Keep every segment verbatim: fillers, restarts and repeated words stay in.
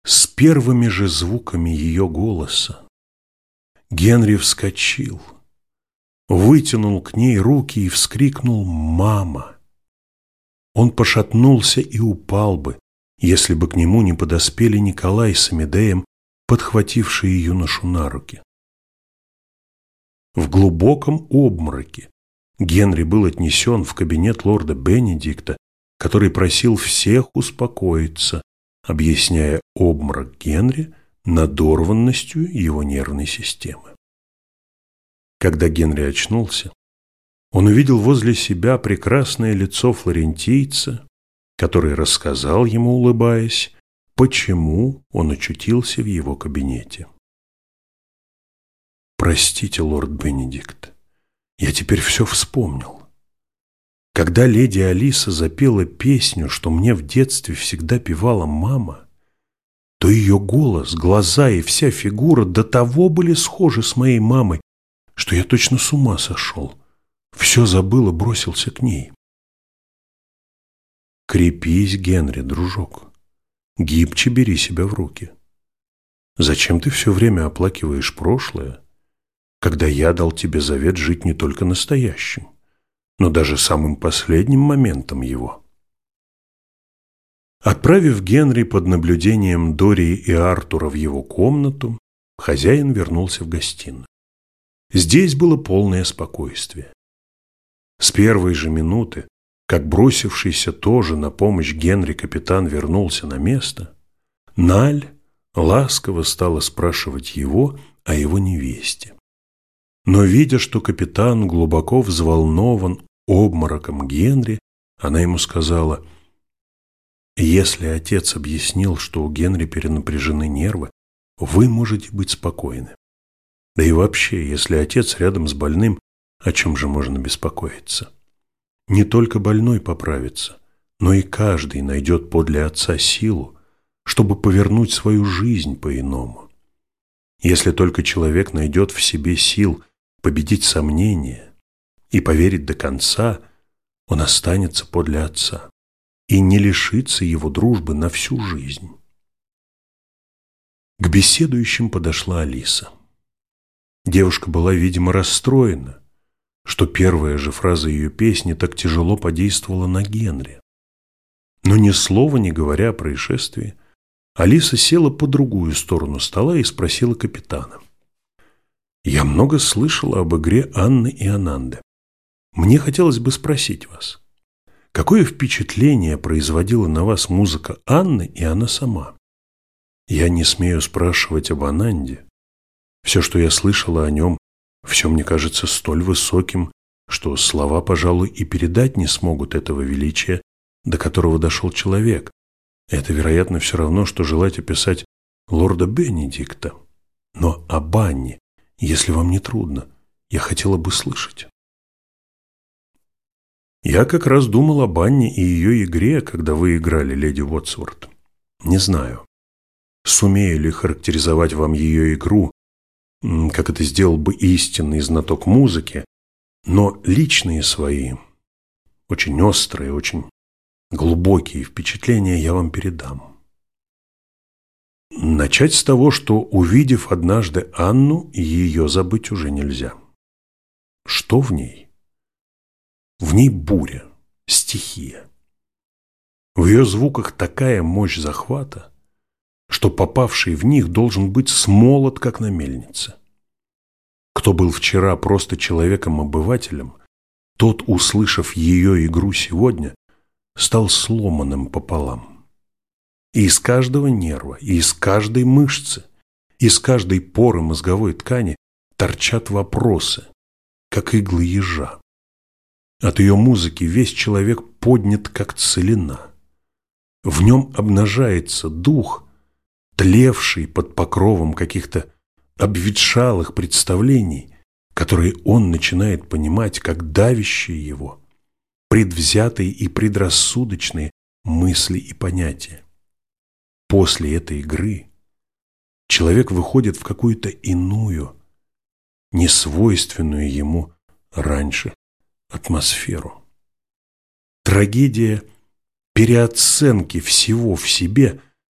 С первыми же звуками ее голоса Генри вскочил, вытянул к ней руки и вскрикнул «Мама!». Он пошатнулся и упал бы, если бы к нему не подоспели Николай с Амедеем, подхватившие юношу на руки. В глубоком обмороке Генри был отнесен в кабинет лорда Бенедикта, который просил всех успокоиться, объясняя обморок Генри надорванностью его нервной системы. Когда Генри очнулся, он увидел возле себя прекрасное лицо флорентийца, который рассказал ему, улыбаясь, почему он очутился в его кабинете. «Простите, лорд Бенедикт, я теперь все вспомнил. Когда леди Алиса запела песню, что мне в детстве всегда певала мама, то ее голос, глаза и вся фигура до того были схожи с моей мамой, что я точно с ума сошел. Все забыл и бросился к ней». «Крепись, Генри, дружок. Гибче бери себя в руки. Зачем ты все время оплакиваешь прошлое, когда я дал тебе завет жить не только настоящим, но даже самым последним моментом его?» Отправив Генри под наблюдением Дории и Артура в его комнату, хозяин вернулся в гостиную. Здесь было полное спокойствие. С первой же минуты, как бросившийся тоже на помощь Генри капитан вернулся на место, Наль ласково стала спрашивать его о его невесте. Но, видя, что капитан глубоко взволнован обмороком Генри, она ему сказала: «Если отец объяснил, что у Генри перенапряжены нервы, вы можете быть спокойны. Да и вообще, если отец рядом с больным, о чем же можно беспокоиться? Не только больной поправится, но и каждый найдет подле отца силу, чтобы повернуть свою жизнь по-иному. Если только человек найдет в себе сил победить сомнения и поверить до конца, он останется подле отца и не лишится его дружбы на всю жизнь». К беседующим подошла Алиса. Девушка была, видимо, расстроена, что первая же фраза ее песни так тяжело подействовала на Генри. Но ни слова не говоря о происшествии, Алиса села по другую сторону стола и спросила капитана: «Я много слышала об игре Анны и Ананды. Мне хотелось бы спросить вас, какое впечатление производила на вас музыка Анны и она сама? Я не смею спрашивать об Ананде. Все, что я слышала о нем, все мне кажется столь высоким, что слова, пожалуй, и передать не смогут этого величия, до которого дошел человек. Это, вероятно, все равно, что желать описать лорда Бенедикта. Но об Анне, если вам не трудно, я хотела бы слышать». «Я как раз думал об Анне и ее игре, когда вы играли, леди Уотсворт. Не знаю, сумею ли характеризовать вам ее игру, как это сделал бы истинный знаток музыки, но личные свои, очень острые, очень глубокие впечатления я вам передам. Начать с того, что, увидев однажды Анну, ее забыть уже нельзя. Что в ней? В ней буря, стихия. В ее звуках такая мощь захвата, что попавший в них должен быть смолот, как на мельнице. Кто был вчера просто человеком-обывателем, тот, услышав ее игру сегодня, стал сломанным пополам. И из каждого нерва, и из каждой мышцы, из каждой поры мозговой ткани торчат вопросы, как иглы ежа. От ее музыки весь человек поднят, как целина. В нем обнажается дух, тлевший под покровом каких-то обветшалых представлений, которые он начинает понимать как давящие его, предвзятые и предрассудочные мысли и понятия. После этой игры человек выходит в какую-то иную, несвойственную ему раньше атмосферу. Трагедия переоценки всего в себе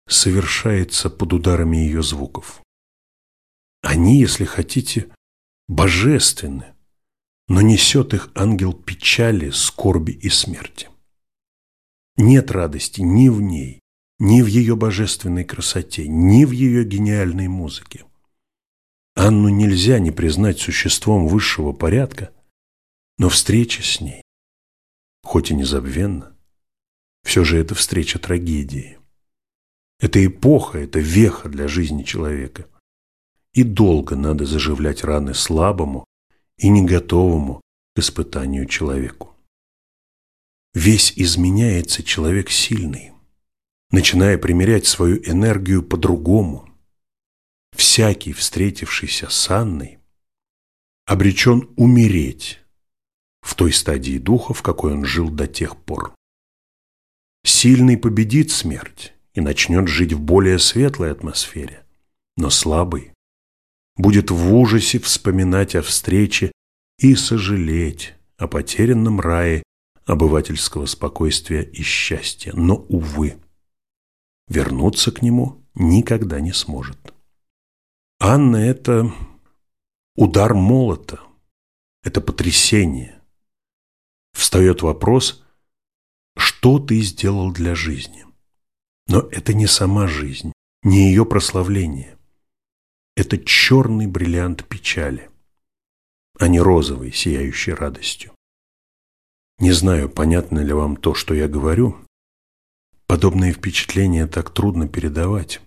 совершается под ударами ее звуков. Они, если хотите, божественны, но несет их ангел печали, скорби и смерти. Нет радости ни в ней, ни в ее божественной красоте, ни в ее гениальной музыке. Анну нельзя не признать существом высшего порядка, но встреча с ней, хоть и незабвенна, все же это встреча трагедии. Это эпоха, это веха для жизни человека. И долго надо заживлять раны слабому и не готовому к испытанию человеку. Весь изменяется человек сильный, начиная примерять свою энергию по-другому. Всякий, встретившийся с Анной, обречен умереть в той стадии духа, в какой он жил до тех пор. Сильный победит смерть и начнет жить в более светлой атмосфере, но слабый будет в ужасе вспоминать о встрече и сожалеть о потерянном рае обывательского спокойствия и счастья, но, увы, вернуться к нему никогда не сможет. Анна – это удар молота, это потрясение. Встает вопрос, что ты сделал для жизни? Но это не сама жизнь, не ее прославление. Это черный бриллиант печали, а не розовый, сияющий радостью. Не знаю, понятно ли вам то, что я говорю. Подобные впечатления так трудно передавать.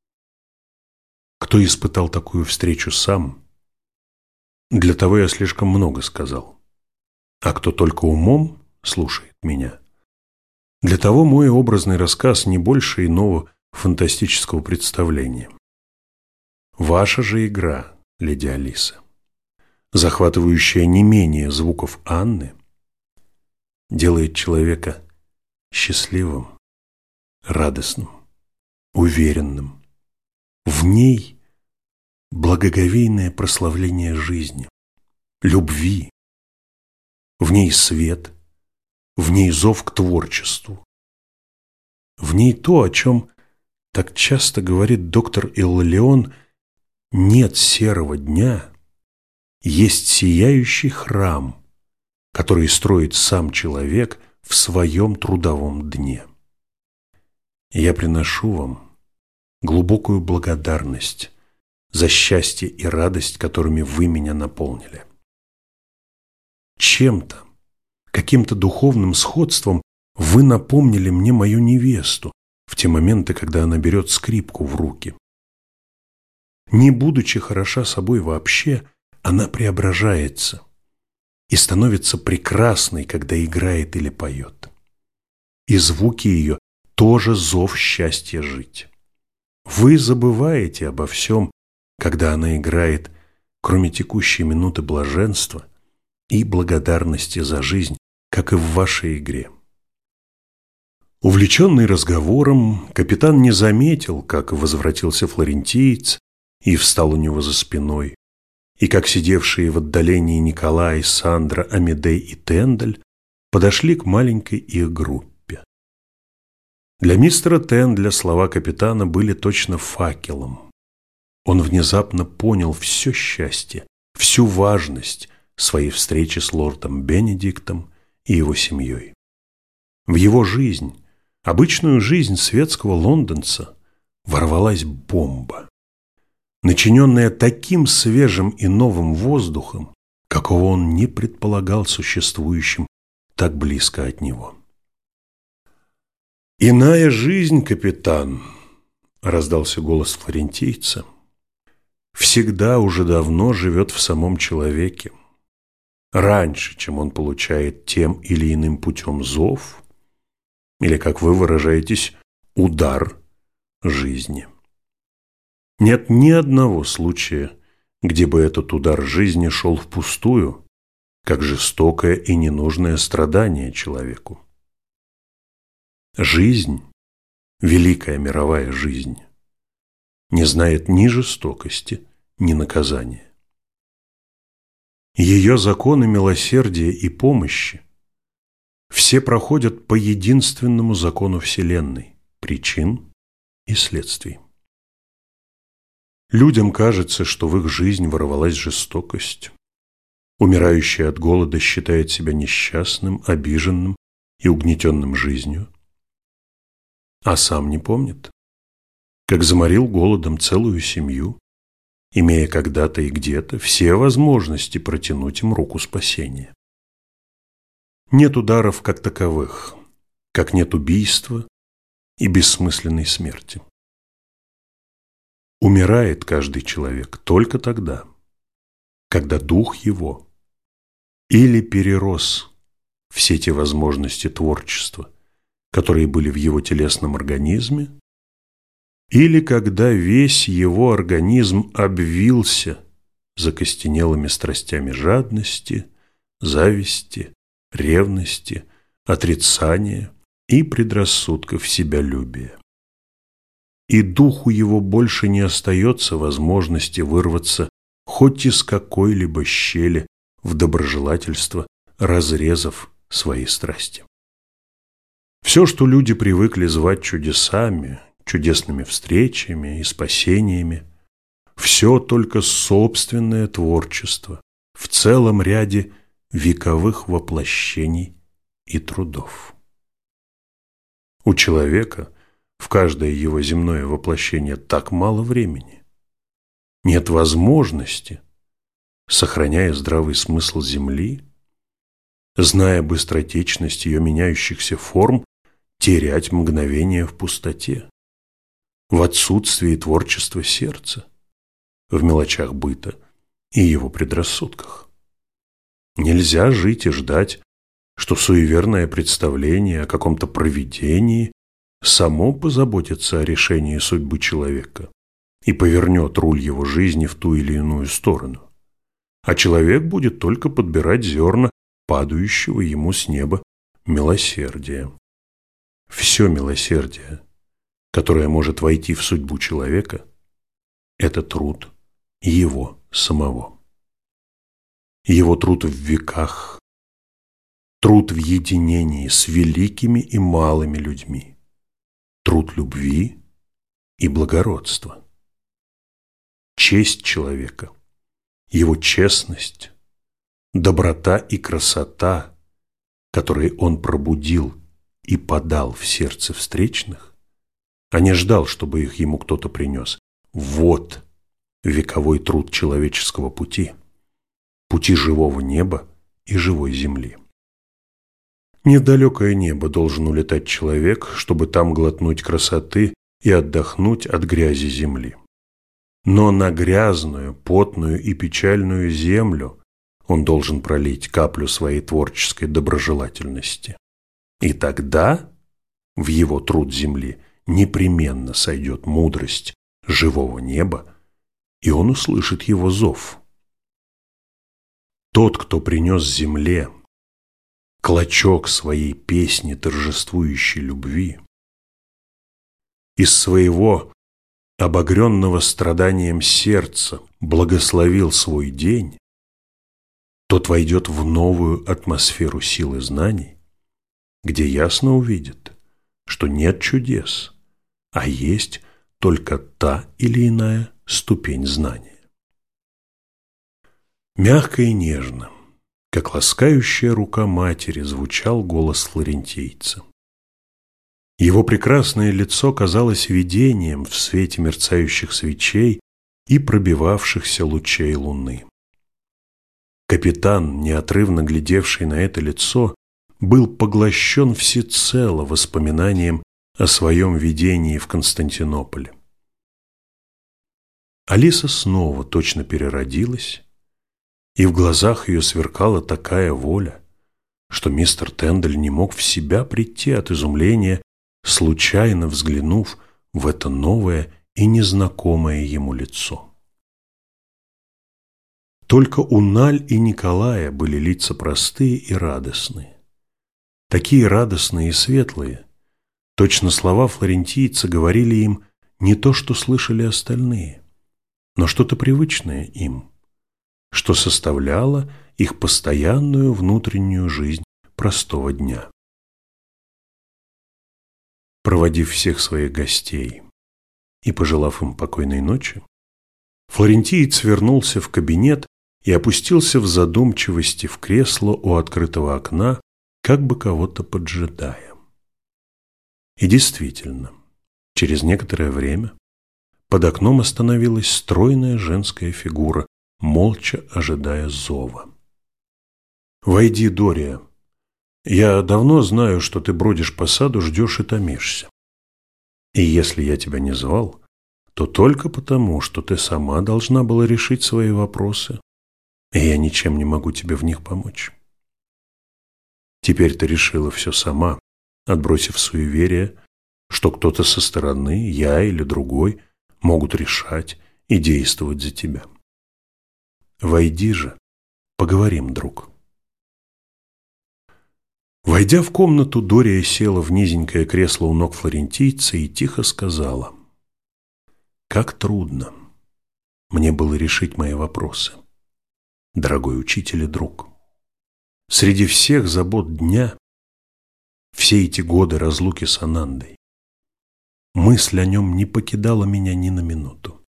Кто испытал такую встречу сам, для того я слишком много сказал. А кто только умом слушает меня, для того мой образный рассказ не больше иного фантастического представления. Ваша же игра, леди Алиса, захватывающая не менее звуков Анны, делает человека счастливым, радостным, уверенным. В ней благоговейное прославление жизни, любви. В ней свет, в ней зов к творчеству. В ней то, о чем так часто говорит доктор Иллион: нет серого дня, есть сияющий храм, который строит сам человек в своем трудовом дне. Я приношу вам глубокую благодарность за счастье и радость, которыми вы меня наполнили. Чем-то, каким-то духовным сходством вы напомнили мне мою невесту в те моменты, когда она берет скрипку в руки. Не будучи хороша собой вообще, она преображается и становится прекрасной, когда играет или поет. И звуки ее тоже зов счастья жить. Вы забываете обо всем, когда она играет, кроме текущей минуты блаженства и благодарности за жизнь, как и в вашей игре. Увлеченный разговором, капитан не заметил, как возвратился флорентиец и встал у него за спиной, и как сидевшие в отдалении Николай, Сандра, Амедей и Тендель подошли к маленькой их группе. Для мистера Тенделя слова капитана были точно факелом. Он внезапно понял все счастье, всю важность своей встречи с лордом Бенедиктом и его семьей. В его жизнь, обычную жизнь светского лондонца, ворвалась бомба, начиненная таким свежим и новым воздухом, какого он не предполагал существующим так близко от него. «Иная жизнь, капитан», — раздался голос флорентийца, — «всегда уже давно живет в самом человеке. Раньше, чем он получает тем или иным путем зов, или, как вы выражаетесь, удар жизни. Нет ни одного случая, где бы этот удар жизни шел впустую, как жестокое и ненужное страдание человеку. Жизнь, великая мировая жизнь, не знает ни жестокости, ни наказания. Ее законы милосердия и помощи все проходят по единственному закону Вселенной – причин и следствий. Людям кажется, что в их жизнь ворвалась жестокость. Умирающий от голода считает себя несчастным, обиженным и угнетенным жизнью, а сам не помнит, как заморил голодом целую семью, имея когда-то и где-то все возможности протянуть им руку спасения. Нет ударов как таковых, как нет убийства и бессмысленной смерти. Умирает каждый человек только тогда, когда дух его или перерос все те возможности творчества, которые были в его телесном организме, или когда весь его организм обвился закостенелыми страстями жадности, зависти, ревности, отрицания и предрассудков себялюбия. И духу его больше не остается возможности вырваться хоть из какой-либо щели в доброжелательство, разрезав свои страсти. Все, что люди привыкли звать чудесами, чудесными встречами и спасениями, все только собственное творчество в целом ряде вековых воплощений и трудов. У человека в каждое его земное воплощение так мало времени, нет возможности, сохраняя здравый смысл Земли, зная быстротечность ее меняющихся форм, терять мгновение в пустоте, в отсутствии творчества сердца, в мелочах быта и его предрассудках. Нельзя жить и ждать, что суеверное представление о каком-то провидении само позаботится о решении судьбы человека и повернет руль его жизни в ту или иную сторону, а человек будет только подбирать зерна падающего ему с неба милосердия. Все милосердие, которое может войти в судьбу человека, это труд его самого. Его труд в веках, труд в единении с великими и малыми людьми, труд любви и благородства. Честь человека, его честность, доброта и красота, которые он пробудил и подал в сердце встречных, а не ждал, чтобы их ему кто-то принес. Вот вековой труд человеческого пути, пути живого неба и живой земли. Не в далекое небо должен улетать человек, чтобы там глотнуть красоты и отдохнуть от грязи земли. Но на грязную, потную и печальную землю он должен пролить каплю своей творческой доброжелательности. И тогда в его труд земли непременно сойдет мудрость живого неба, и он услышит его зов. Тот, кто принес земле клочок своей песни торжествующей любви, из своего обогренного страданием сердца благословил свой день, тот войдет в новую атмосферу силы знаний, где ясно увидит, что нет чудес, а есть только та или иная ступень знания. Мягко и нежно, как ласкающая рука матери, звучал голос флорентийца. Его прекрасное лицо казалось видением в свете мерцающих свечей и пробивавшихся лучей луны. Капитан, неотрывно глядевший на это лицо, был поглощен всецело воспоминанием о своем видении в Константинополе. Алиса снова точно переродилась, и в глазах ее сверкала такая воля, что мистер Тендель не мог в себя прийти от изумления, случайно взглянув в это новое и незнакомое ему лицо. Только у Наль и Николая были лица простые и радостные. Такие радостные и светлые, точно слова флорентийца говорили им не то, что слышали остальные, но что-то привычное им, что составляло их постоянную внутреннюю жизнь простого дня. Проводив всех своих гостей И, пожелав им покойной ночи, флорентиец вернулся в кабинет и опустился в задумчивости в кресло у открытого окна, как бы кого-то поджидая. И действительно, через некоторое время под окном остановилась стройная женская фигура, молча ожидая зова. «Войди, Дория. Я давно знаю, что ты бродишь по саду, ждешь и томишься. И если я тебя не звал, то только потому, что ты сама должна была решить свои вопросы, и я ничем не могу тебе в них помочь. Теперь ты решила все сама, отбросив суеверие, что кто-то со стороны, я или другой, могут решать и действовать за тебя. Войди же, поговорим, друг». Войдя в комнату, Дория села в низенькое кресло у ног флорентийца и тихо сказала: «Как трудно мне было решить мои вопросы, дорогой учитель и друг. Среди всех забот дня, все эти годы разлуки с Анандой, мысль о нем не покидала меня ни на минуту.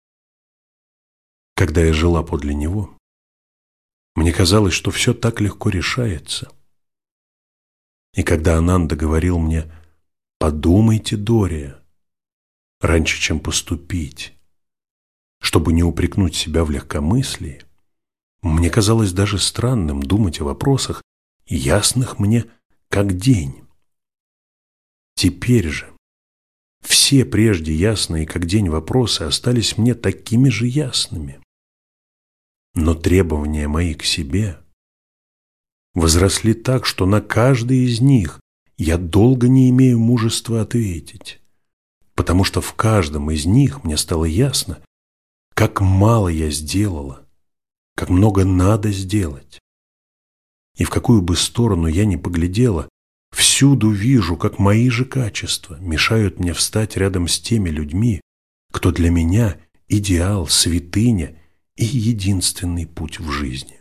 Когда я жила подле него, мне казалось, что все так легко решается. И когда Ананда говорил мне: «Подумайте, Дория, раньше, чем поступить», чтобы не упрекнуть себя в легкомыслии, мне казалось даже странным думать о вопросах, ясных мне как день. Теперь же все прежде ясные как день вопросы остались мне такими же ясными. Но требования мои к себе возросли так, что на каждый из них я долго не имею мужества ответить, потому что в каждом из них мне стало ясно, как мало я сделала, как много надо сделать. И в какую бы сторону я ни поглядела, всюду вижу, как мои же качества мешают мне встать рядом с теми людьми, кто для меня идеал, святыня и единственный путь в жизни.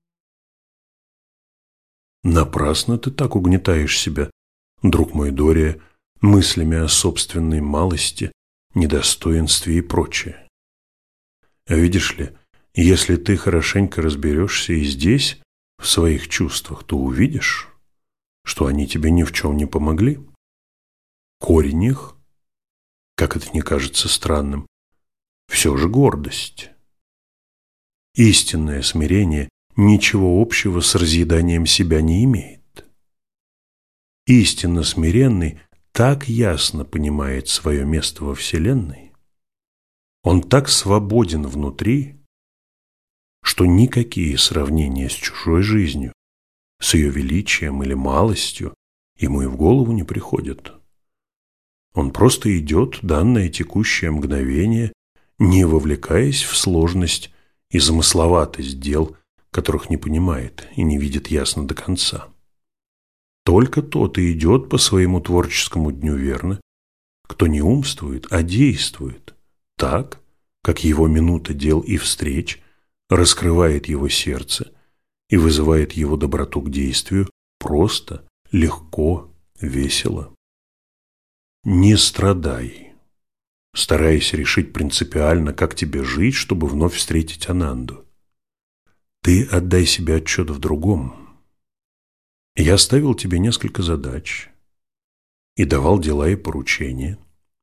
Напрасно ты так угнетаешь себя, друг мой Дория, мыслями о собственной малости, недостоинстве и прочее. А видишь ли, если ты хорошенько разберешься и здесь, в своих чувствах, то увидишь, что они тебе ни в чем не помогли. Корень их, как это не кажется странным, все же гордость. Истинное смирение ничего общего с разъеданием себя не имеет. Истинно смиренный так ясно понимает свое место во Вселенной, он так свободен внутри, что никакие сравнения с чужой жизнью, с ее величием или малостью ему и в голову не приходят. Он просто идет данное текущее мгновение, не вовлекаясь в сложность и замысловатость дел, которых не понимает и не видит ясно до конца. Только тот и идет по своему творческому дню верно, кто не умствует, а действует так, как его минута дел и встреч раскрывает его сердце и вызывает его доброту к действию просто, легко, весело. Не страдай, стараясь решить принципиально, как тебе жить, чтобы вновь встретить Ананду. Ты отдай себе отчет в другом. Я ставил тебе несколько задач и давал дела и поручения.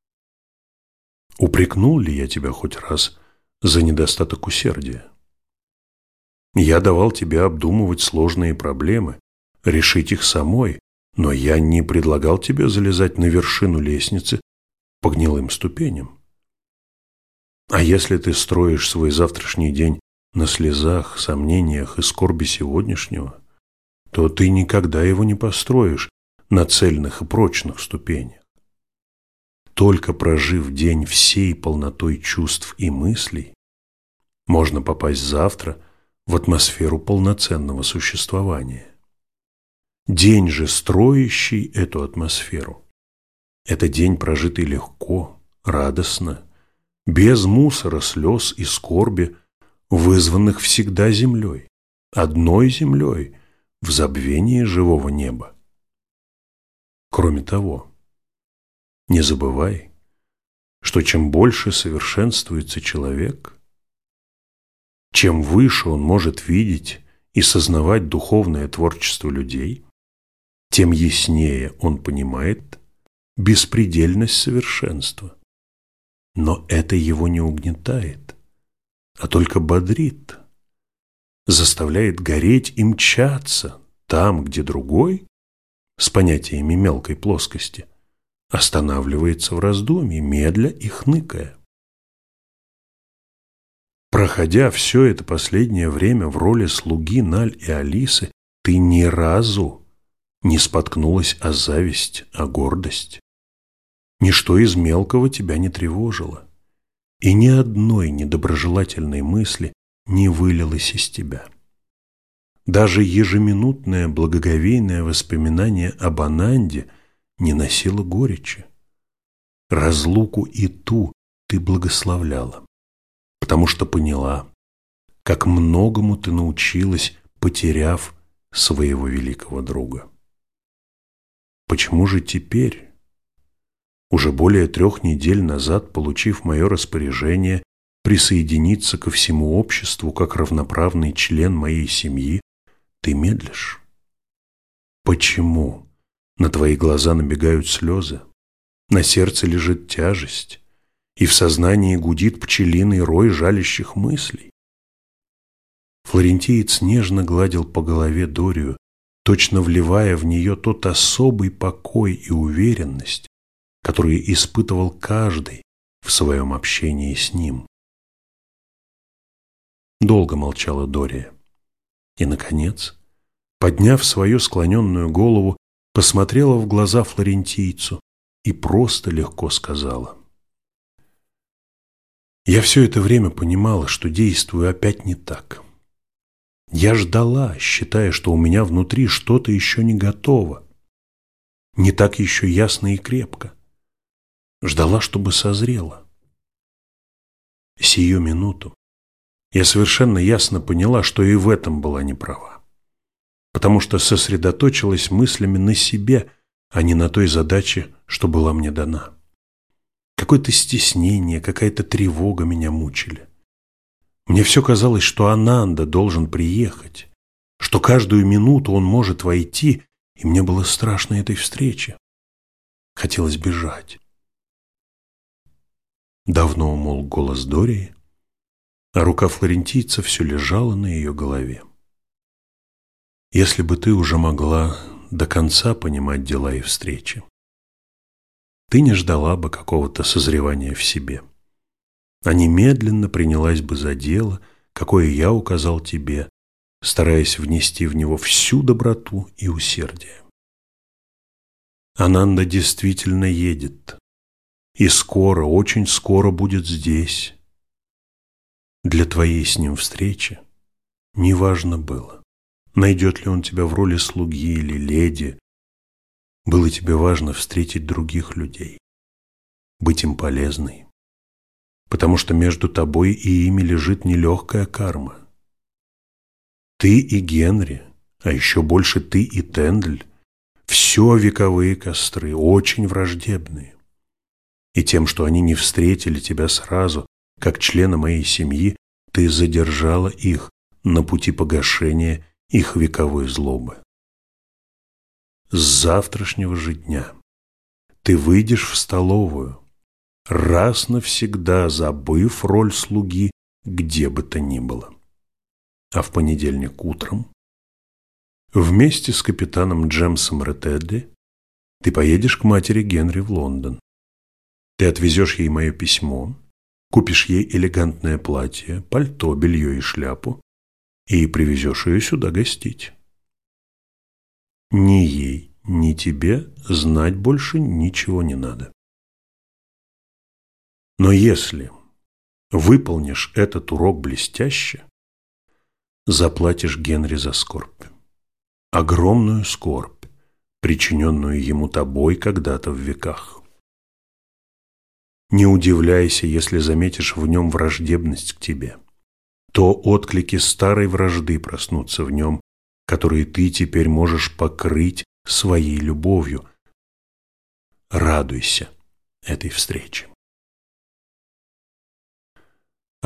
Упрекнул ли я тебя хоть раз за недостаток усердия? Я давал тебе обдумывать сложные проблемы, решить их самой, но я не предлагал тебе залезать на вершину лестницы по гнилым ступеням. А если ты строишь свой завтрашний день на слезах, сомнениях и скорби сегодняшнего, то ты никогда его не построишь на цельных и прочных ступенях. Только прожив день всей полнотой чувств и мыслей, можно попасть завтра в атмосферу полноценного существования. День же, строящий эту атмосферу, это день, прожитый легко, радостно, без мусора, слез и скорби, вызванных всегда землей, одной землей, в забвении живого неба. Кроме того, не забывай, что чем больше совершенствуется человек, чем выше он может видеть и сознавать духовное творчество людей, тем яснее он понимает беспредельность совершенства. Но это его не угнетает, а только бодрит, заставляет гореть и мчаться там, где другой, с понятиями мелкой плоскости, останавливается в раздумье, медля и хныкая. Проходя все это последнее время в роли слуги Наль и Алисы, ты ни разу не споткнулась о зависть, о гордость. Ничто из мелкого тебя не тревожило, и ни одной недоброжелательной мысли не вылилось из тебя. Даже ежеминутное благоговейное воспоминание об Ананде не носило горечи. Разлуку и ту ты благословляла, потому что поняла, как многому ты научилась, потеряв своего великого друга. Почему же теперь, уже более трех недель назад, получив мое распоряжение присоединиться ко всему обществу как равноправный член моей семьи, ты медлишь? Почему на твои глаза набегают слезы, на сердце лежит тяжесть, и в сознании гудит пчелиный рой жалящих мыслей? Флорентиец нежно гладил по голове Дорию, точно вливая в нее тот особый покой и уверенность, которые испытывал каждый в своем общении с ним. Долго молчала Дория, и, наконец, подняв свою склоненную голову, посмотрела в глаза флорентийцу и просто легко сказала: «Я все это время понимала, что действую опять не так. Я ждала, считая, что у меня внутри что-то еще не готово, не так еще ясно и крепко. Ждала, чтобы созрело. Сию минуту я совершенно ясно поняла, что и в этом была неправа, потому что сосредоточилась мыслями на себе, а не на той задаче, что была мне дана. Какое-то стеснение, какая-то тревога меня мучили. Мне все казалось, что Ананда должен приехать, что каждую минуту он может войти, и мне было страшно этой встречи. Хотелось бежать». Давно умолк голос Дории, а рука флорентийца все лежала на ее голове. «Если бы ты уже могла до конца понимать дела и встречи, ты не ждала бы какого-то созревания в себе, а немедленно принялась бы за дело, какое я указал тебе, стараясь внести в него всю доброту и усердие. Ананда действительно едет, и скоро, очень скоро будет здесь. Для твоей с ним встречи неважно было, найдет ли он тебя в роли слуги или леди. Было тебе важно встретить других людей, быть им полезной, потому что между тобой и ими лежит нелегкая карма. Ты и Генри, а еще больше ты и Тендль, все вековые костры, очень враждебные. И тем, что они не встретили тебя сразу, как члена моей семьи, ты задержала их на пути погашения их вековой злобы. С завтрашнего же дня ты выйдешь в столовую, раз навсегда забыв роль слуги где бы то ни было. А в понедельник утром вместе с капитаном Джемсом Ретедли ты поедешь к матери Генри в Лондон. Ты отвезешь ей мое письмо, купишь ей элегантное платье, пальто, белье и шляпу и привезешь ее сюда гостить. Ни ей, ни тебе знать больше ничего не надо. Но если выполнишь этот урок блестяще, заплатишь Генри за скорбь. Огромную скорбь, причиненную ему тобой когда-то в веках. Не удивляйся, если заметишь в нем враждебность к тебе. То отклики старой вражды проснутся в нем, которые ты теперь можешь покрыть своей любовью. Радуйся этой встрече.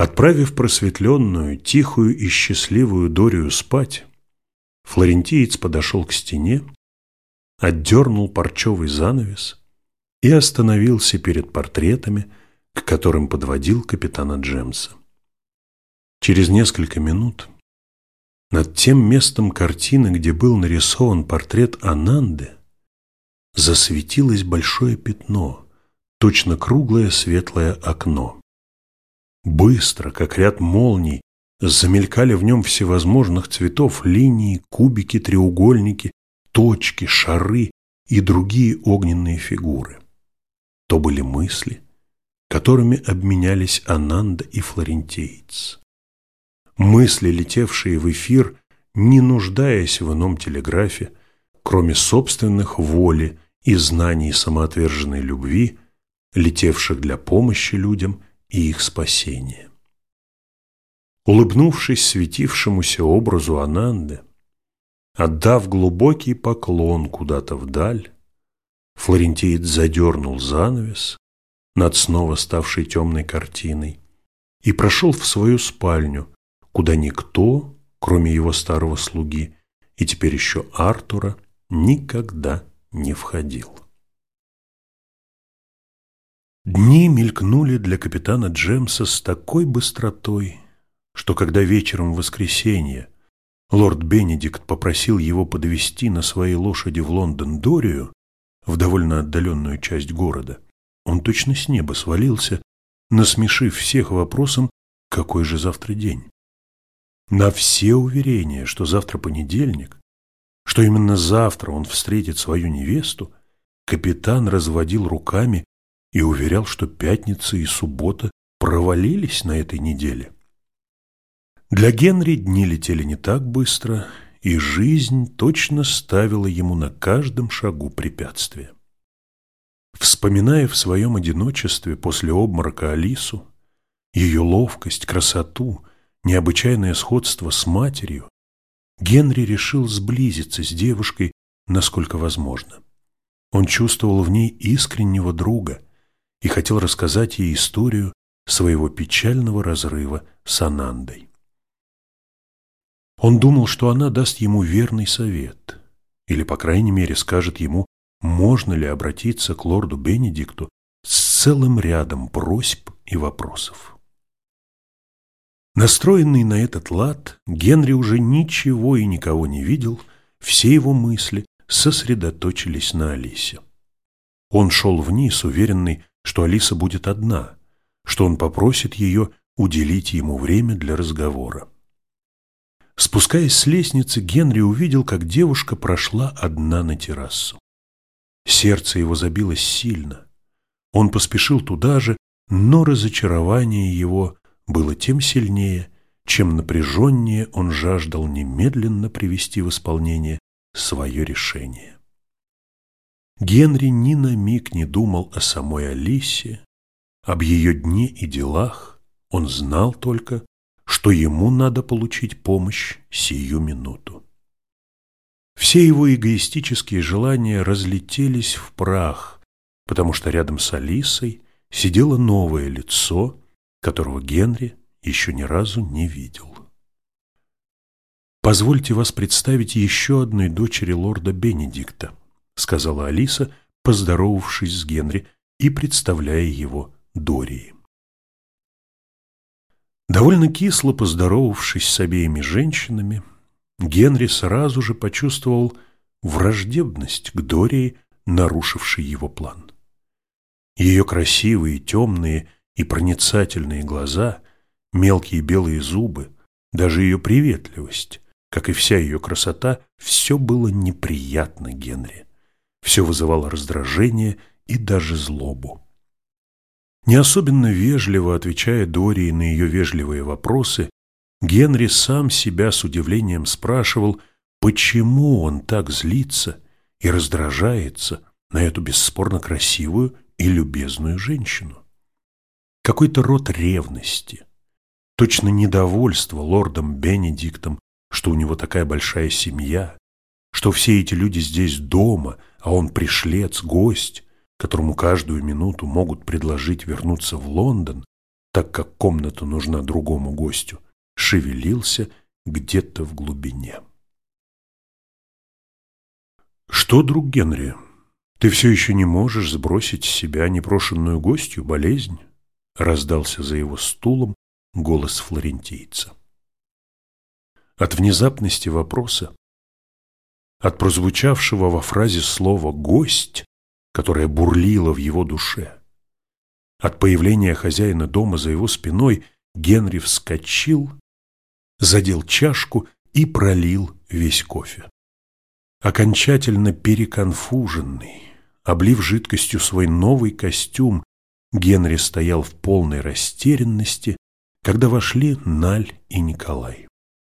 Отправив просветленную, тихую и счастливую Дорию спать, флорентиец подошел к стене, отдернул парчевый занавес и остановился перед портретами, к которым подводил капитана Джемса. Через несколько минут над тем местом картины, где был нарисован портрет Ананды, засветилось большое пятно, точно круглое светлое окно. Быстро, как ряд молний, замелькали в нем всевозможных цветов линии, кубики, треугольники, точки, шары и другие огненные фигуры. То были мысли, которыми обменялись Ананда и флорентиец. Мысли, летевшие в эфир, не нуждаясь в ином телеграфе, кроме собственных воли и знаний самоотверженной любви, летевших для помощи людям и их спасения. Улыбнувшись светившемуся образу Ананды, отдав глубокий поклон куда-то вдаль, флорентиец задернул занавес над снова ставшей темной картиной и прошел в свою спальню, куда никто, кроме его старого слуги и теперь еще Артура, никогда не входил. Дни мелькнули для капитана Джемса с такой быстротой, что когда вечером в воскресенье лорд Бенедикт попросил его подвезти на своей лошади в Лондон Дорию, в довольно отдаленную часть города, он точно с неба свалился, насмешив всех вопросом, какой же завтра день. На все уверения, что завтра понедельник, что именно завтра он встретит свою невесту, капитан разводил руками и уверял, что пятница и суббота провалились на этой неделе. Для Генри дни летели не так быстро, и жизнь точно ставила ему на каждом шагу препятствия. Вспоминая в своем одиночестве после обморока Алису, ее ловкость, красоту, необычайное сходство с матерью, Генри решил сблизиться с девушкой, насколько возможно. Он чувствовал в ней искреннего друга и хотел рассказать ей историю своего печального разрыва с Анандой. Он думал, что она даст ему верный совет, или, по крайней мере, скажет ему, можно ли обратиться к лорду Бенедикту с целым рядом просьб и вопросов. Настроенный на этот лад, Генри уже ничего и никого не видел, все его мысли сосредоточились на Алисе. Он шел вниз, уверенный, что Алиса будет одна, что он попросит ее уделить ему время для разговора. Спускаясь с лестницы, Генри увидел, как девушка прошла одна на террасу. Сердце его забилось сильно. Он поспешил туда же, но разочарование его было тем сильнее, чем напряженнее он жаждал немедленно привести в исполнение свое решение. Генри ни на миг не думал о самой Алисе, об ее дне и делах. Он знал только, что ему надо получить помощь сию минуту. Все его эгоистические желания разлетелись в прах, потому что рядом с Алисой сидело новое лицо, которого Генри еще ни разу не видел. «Позвольте вас представить еще одной дочери лорда Бенедикта», сказала Алиса, поздоровавшись с Генри и представляя его Дории. Довольно кисло поздоровавшись с обеими женщинами, Генри сразу же почувствовал враждебность к Дории, нарушившей его план. Ее красивые, темные и проницательные глаза, мелкие белые зубы, даже ее приветливость, как и вся ее красота, все было неприятно Генри. Все вызывало раздражение и даже злобу. Не особенно вежливо отвечая Дории на ее вежливые вопросы, Генри сам себя с удивлением спрашивал, почему он так злится и раздражается на эту бесспорно красивую и любезную женщину. Какой-то род ревности, точно недовольство лордом Бенедиктом, что у него такая большая семья, что все эти люди здесь дома, а он пришлец, гость, которому каждую минуту могут предложить вернуться в Лондон, так как комната нужна другому гостю, шевелился где-то в глубине. «Что, друг Генри, ты все еще не можешь сбросить с себя непрошенную гостью болезнь?» — раздался за его стулом голос флорентийца. От внезапности вопроса, от прозвучавшего во фразе слова «гость», которое бурлило в его душе, от появления хозяина дома за его спиной, Генри вскочил, задел чашку и пролил весь кофе. Окончательно переконфуженный, облив жидкостью свой новый костюм, Генри стоял в полной растерянности, когда вошли Наль и Николай.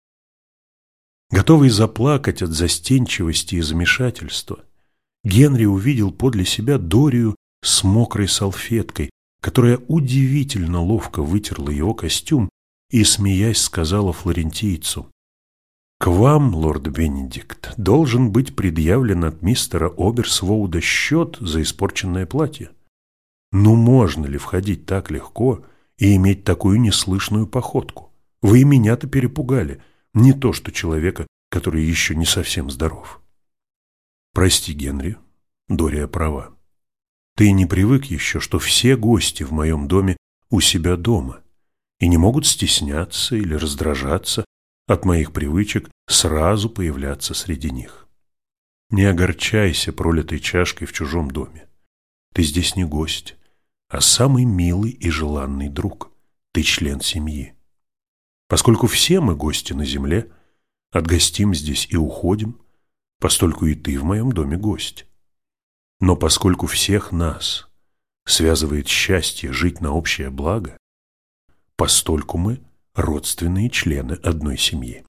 Готовый заплакать от застенчивости и замешательства, Генри увидел подле себя Дорию с мокрой салфеткой, которая удивительно ловко вытерла его костюм и, смеясь, сказала флорентийцу: «К вам, лорд Бенедикт, должен быть предъявлен от мистера Оберсвоуда счет за испорченное платье. Ну можно ли входить так легко и иметь такую неслышную походку? Вы и меня-то перепугали, не то что человека, который еще не совсем здоров». «Прости, Генри, Дория права. Ты не привык еще, что все гости в моем доме у себя дома и не могут стесняться или раздражаться от моих привычек сразу появляться среди них. Не огорчайся пролитой чашкой в чужом доме. Ты здесь не гость, а самый милый и желанный друг. Ты член семьи. Поскольку все мы гости на земле, отгостим здесь и уходим, постольку и ты в моем доме гость. Но поскольку всех нас связывает счастье жить на общее благо, постольку мы родственные члены одной семьи.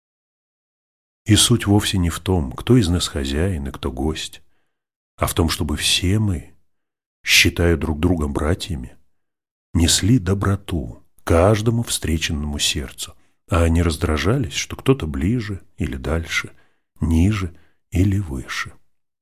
И суть вовсе не в том, кто из нас хозяин и кто гость, а в том, чтобы все мы, считая друг друга братьями, несли доброту каждому встреченному сердцу, а не раздражались, что кто-то ближе или дальше, ниже или выше.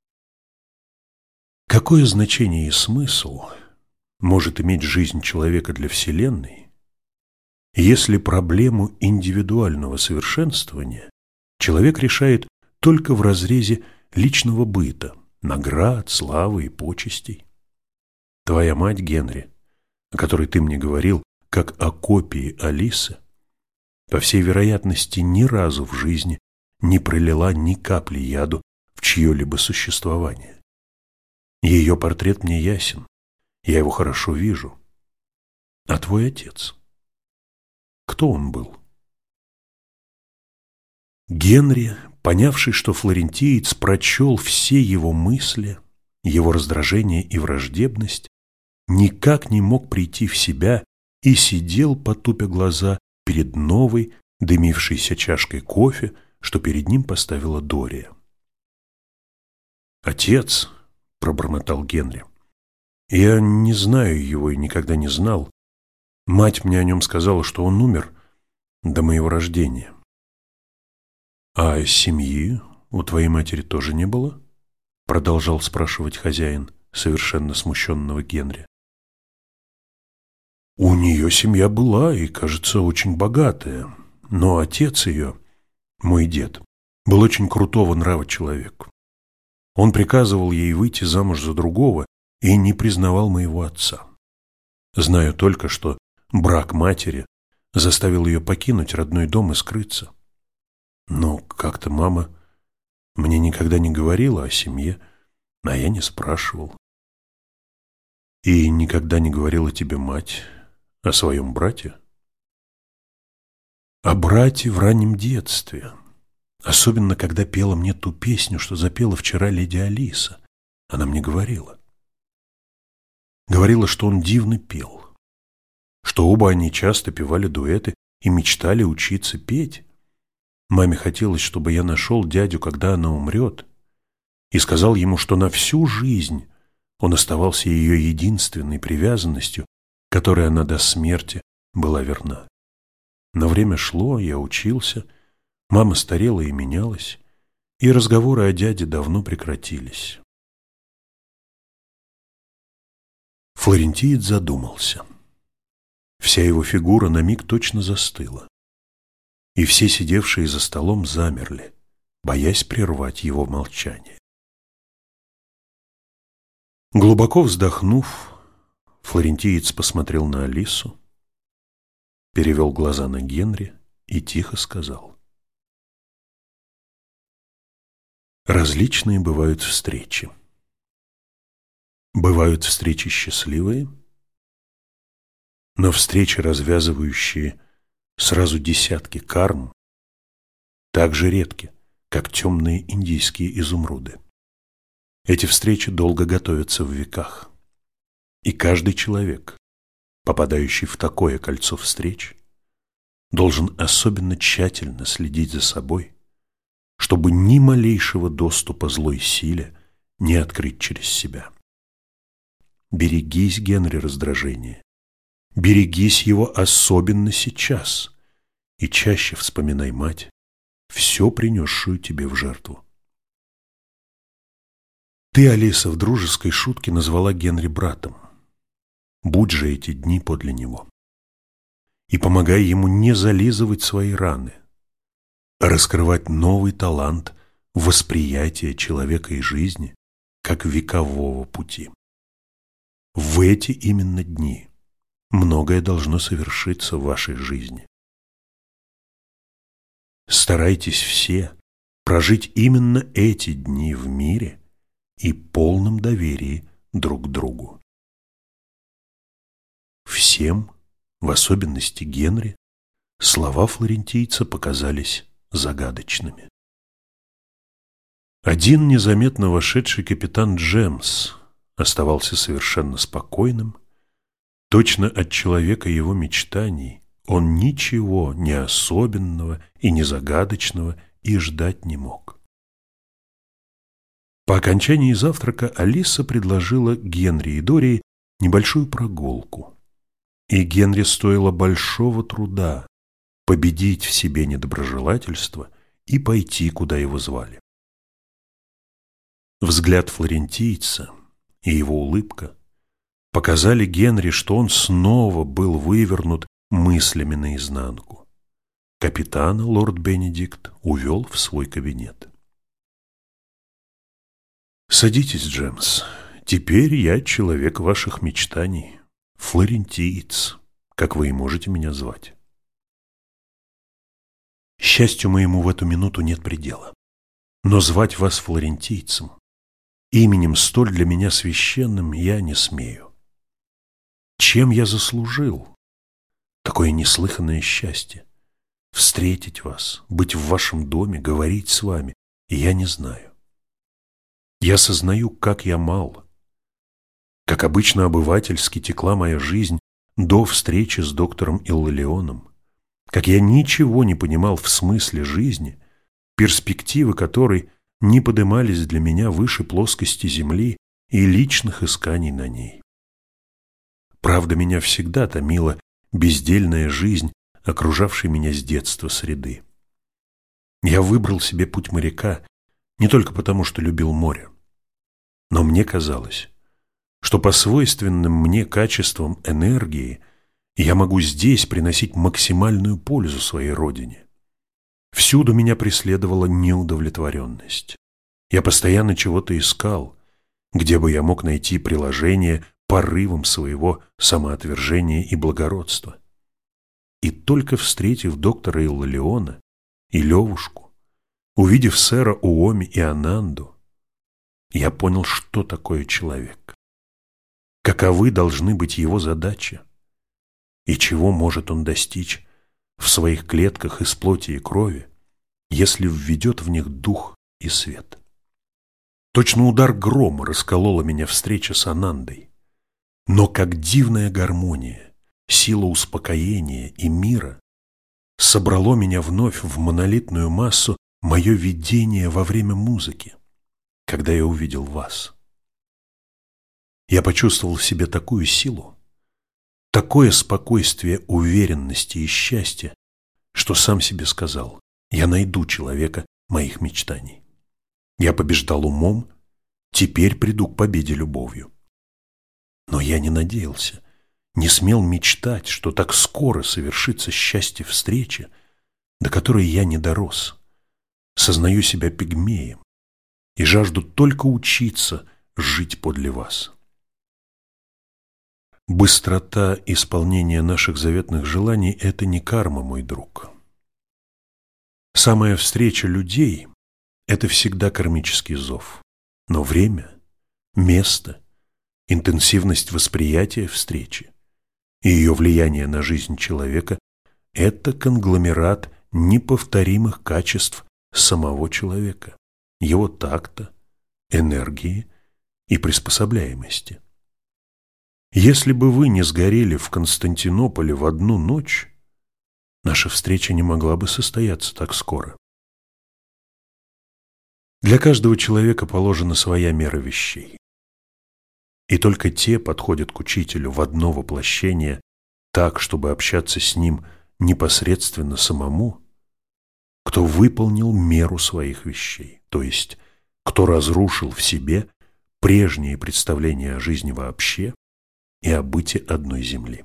Какое значение и смысл может иметь жизнь человека для Вселенной, если проблему индивидуального совершенствования человек решает только в разрезе личного быта, наград, славы и почестей? Твоя мать, Генри, о которой ты мне говорил, как о копии Алисы, по всей вероятности, ни разу в жизни не пролила ни капли яду в чье-либо существование. Ее портрет мне ясен, я его хорошо вижу. А твой отец? Кто он был? Генри, понявший, что флорентиец прочел все его мысли, его раздражение и враждебность, никак не мог прийти в себя и сидел, потупя глаза, перед новой, дымившейся чашкой кофе, что перед ним поставила Дория. «Отец», — пробормотал Генри, — «я не знаю его и никогда не знал. Мать мне о нем сказала, что он умер до моего рождения». «А семьи у твоей матери тоже не было?» — продолжал спрашивать хозяин совершенно смущенного Генри. «У нее семья была и, кажется, очень богатая, но отец ее, мой дед, был очень крутого нрава человек. Он приказывал ей выйти замуж за другого и не признавал моего отца. Знаю только, что брак матери заставил ее покинуть родной дом и скрыться. Но как-то мама мне никогда не говорила о семье, а я не спрашивал. И никогда не говорила тебе мать о своем брате?» «О брате в раннем детстве, особенно когда пела мне ту песню, что запела вчера леди Алиса. Она мне говорила. Говорила, что он дивно пел, что оба они часто певали дуэты и мечтали учиться петь. Маме хотелось, чтобы я нашел дядю, когда она умрет, и сказал ему, что на всю жизнь он оставался ее единственной привязанностью, которой она до смерти была верна. Но время шло, я учился, мама старела и менялась, и разговоры о дяде давно прекратились». Флорентиец задумался. Вся его фигура на миг точно застыла, и все сидевшие за столом замерли, боясь прервать его молчание. Глубоко вздохнув, флорентиец посмотрел на Алису, перевел глаза на Генри и тихо сказал: «Различные бывают встречи. Бывают встречи счастливые, но встречи, развязывающие сразу десятки карм, так же редки, как темные индийские изумруды. Эти встречи долго готовятся в веках, и каждый человек, попадающий в такое кольцо встреч, должен особенно тщательно следить за собой, чтобы ни малейшего доступа злой силе не открыть через себя. Берегись, Генри, раздражения. Берегись его особенно сейчас, и чаще вспоминай мать, все принесшую тебе в жертву. Ты, Алиса, в дружеской шутке назвала Генри братом. Будь же эти дни подле него. И помогай ему не зализывать свои раны, а раскрывать новый талант восприятия человека и жизни как векового пути. В эти именно дни многое должно совершиться в вашей жизни. Старайтесь все прожить именно эти дни в мире и полном доверии друг к другу. Всем, в особенности Генри, слова флорентийца показались загадочными. Один незаметно вошедший капитан Джемс оставался совершенно спокойным. Точно от человека его мечтаний он ничего не особенного и не загадочного и ждать не мог. По окончании завтрака Алиса предложила Генри и Дории небольшую прогулку, и Генри стоило большого труда победить в себе недоброжелательство и пойти, куда его звали. Взгляд флорентийца и его улыбка показали Генри, что он снова был вывернут мыслями наизнанку. Капитана лорд Бенедикт увел в свой кабинет. «Садитесь, Джемс. Теперь я человек ваших мечтаний, флорентиец, как вы и можете меня звать. Счастью моему в эту минуту нет предела, но звать вас флорентийцем, именем столь для меня священным, я не смею. Чем я заслужил такое неслыханное счастье? Встретить вас, быть в вашем доме, говорить с вами, и я не знаю. Я сознаю, как я мал, как обычно обывательски текла моя жизнь до встречи с доктором Илларионом, как я ничего не понимал в смысле жизни, перспективы которой не подымались для меня выше плоскости земли и личных исканий на ней. Правда, меня всегда томила бездельная жизнь, окружавшей меня с детства среды. Я выбрал себе путь моряка не только потому, что любил море, но мне казалось, что по свойственным мне качествам энергии я могу здесь приносить максимальную пользу своей родине. Всюду меня преследовала неудовлетворенность. Я постоянно чего-то искал, где бы я мог найти приложение порывам своего самоотвержения и благородства. И только встретив доктора Иллариона и Левушку, увидев сэра Уоми и Ананду, я понял, что такое человек, каковы должны быть его задачи и чего может он достичь в своих клетках из плоти и крови, если введет в них дух и свет. Точно удар грома расколола меня встреча с Анандой, но как дивная гармония, сила успокоения и мира собрало меня вновь в монолитную массу мое видение во время музыки, когда я увидел вас. Я почувствовал в себе такую силу, такое спокойствие уверенности и счастья, что сам себе сказал: я найду человека моих мечтаний. Я побеждал умом, теперь приду к победе любовью. Но я не надеялся, не смел мечтать, что так скоро совершится счастье встречи, до которой я не дорос, сознаю себя пигмеем и жажду только учиться жить подле вас. Быстрота исполнения наших заветных желаний – это не карма, мой друг. Самая встреча людей – это всегда кармический зов. Но время, место, интенсивность восприятия встречи и ее влияние на жизнь человека – это конгломерат неповторимых качеств самого человека, его такта, энергии и приспособляемости. Если бы вы не сгорели в Константинополе в одну ночь, наша встреча не могла бы состояться так скоро. Для каждого человека положена своя мера вещей. И только те подходят к учителю в одно воплощение так, чтобы общаться с ним непосредственно самому, кто выполнил меру своих вещей, то есть кто разрушил в себе прежние представления о жизни вообще и о быте одной земли.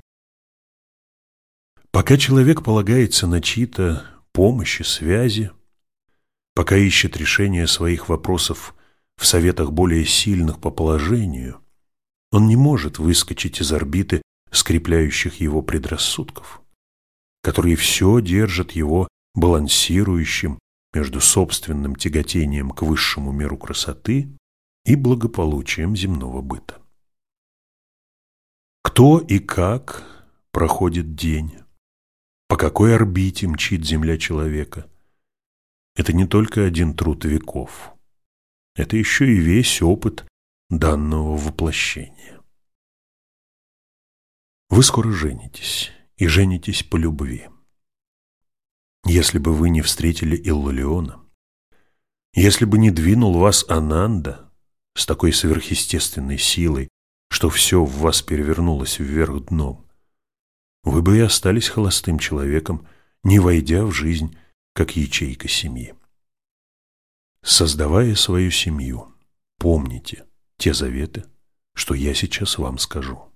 Пока человек полагается на чьи-то помощи, связи, пока ищет решение своих вопросов в советах более сильных по положению, он не может выскочить из орбиты скрепляющих его предрассудков, которые все держат его балансирующим между собственным тяготением к высшему миру красоты и благополучием земного быта. Кто и как проходит день, по какой орбите мчит Земля человека, это не только один труд веков, это еще и весь опыт данного воплощения. Вы скоро женитесь, и женитесь по любви. Если бы вы не встретили Иллалиона, если бы не двинул вас Ананда с такой сверхъестественной силой, что все в вас перевернулось вверх дном, вы бы и остались холостым человеком, не войдя в жизнь, как ячейка семьи. Создавая свою семью, помните те заветы, что я сейчас вам скажу.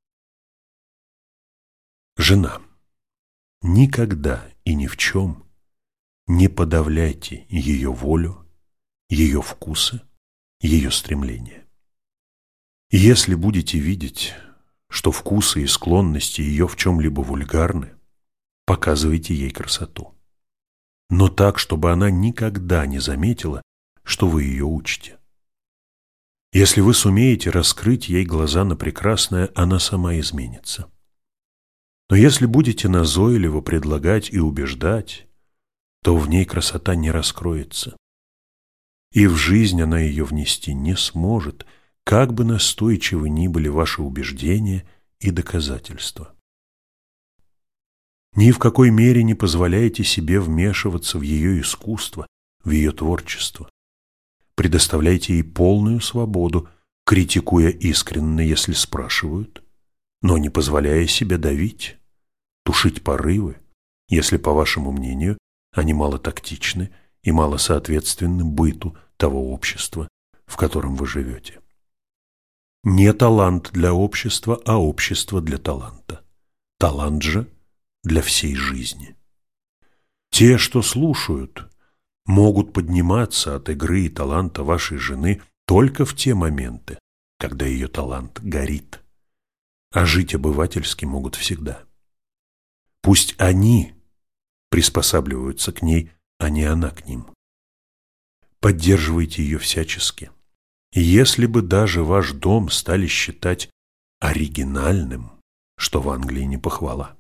Жена, никогда и ни в чем не подавляйте ее волю, ее вкусы, ее стремления. Если будете видеть, что вкусы и склонности ее в чем-либо вульгарны, показывайте ей красоту. Но так, чтобы она никогда не заметила, что вы ее учите. Если вы сумеете раскрыть ей глаза на прекрасное, она сама изменится. Но если будете назойливо предлагать и убеждать, то в ней красота не раскроется. И в жизнь она ее внести не сможет, как бы настойчивы ни были ваши убеждения и доказательства. Ни в какой мере не позволяйте себе вмешиваться в ее искусство, в ее творчество. Предоставляйте ей полную свободу, критикуя искренне, если спрашивают, но не позволяя себе давить, тушить порывы, если, по вашему мнению, они мало тактичны и мало соответственны быту того общества, в котором вы живете. Не талант для общества, а общество для таланта. Талант же для всей жизни. Те, что слушают, могут подниматься от игры и таланта вашей жены только в те моменты, когда ее талант горит, а жить обывательски могут всегда. Пусть они приспосабливаются к ней, а не она к ним. Поддерживайте ее всячески. Если бы даже ваш дом стали считать оригинальным, что в Англии не похвала.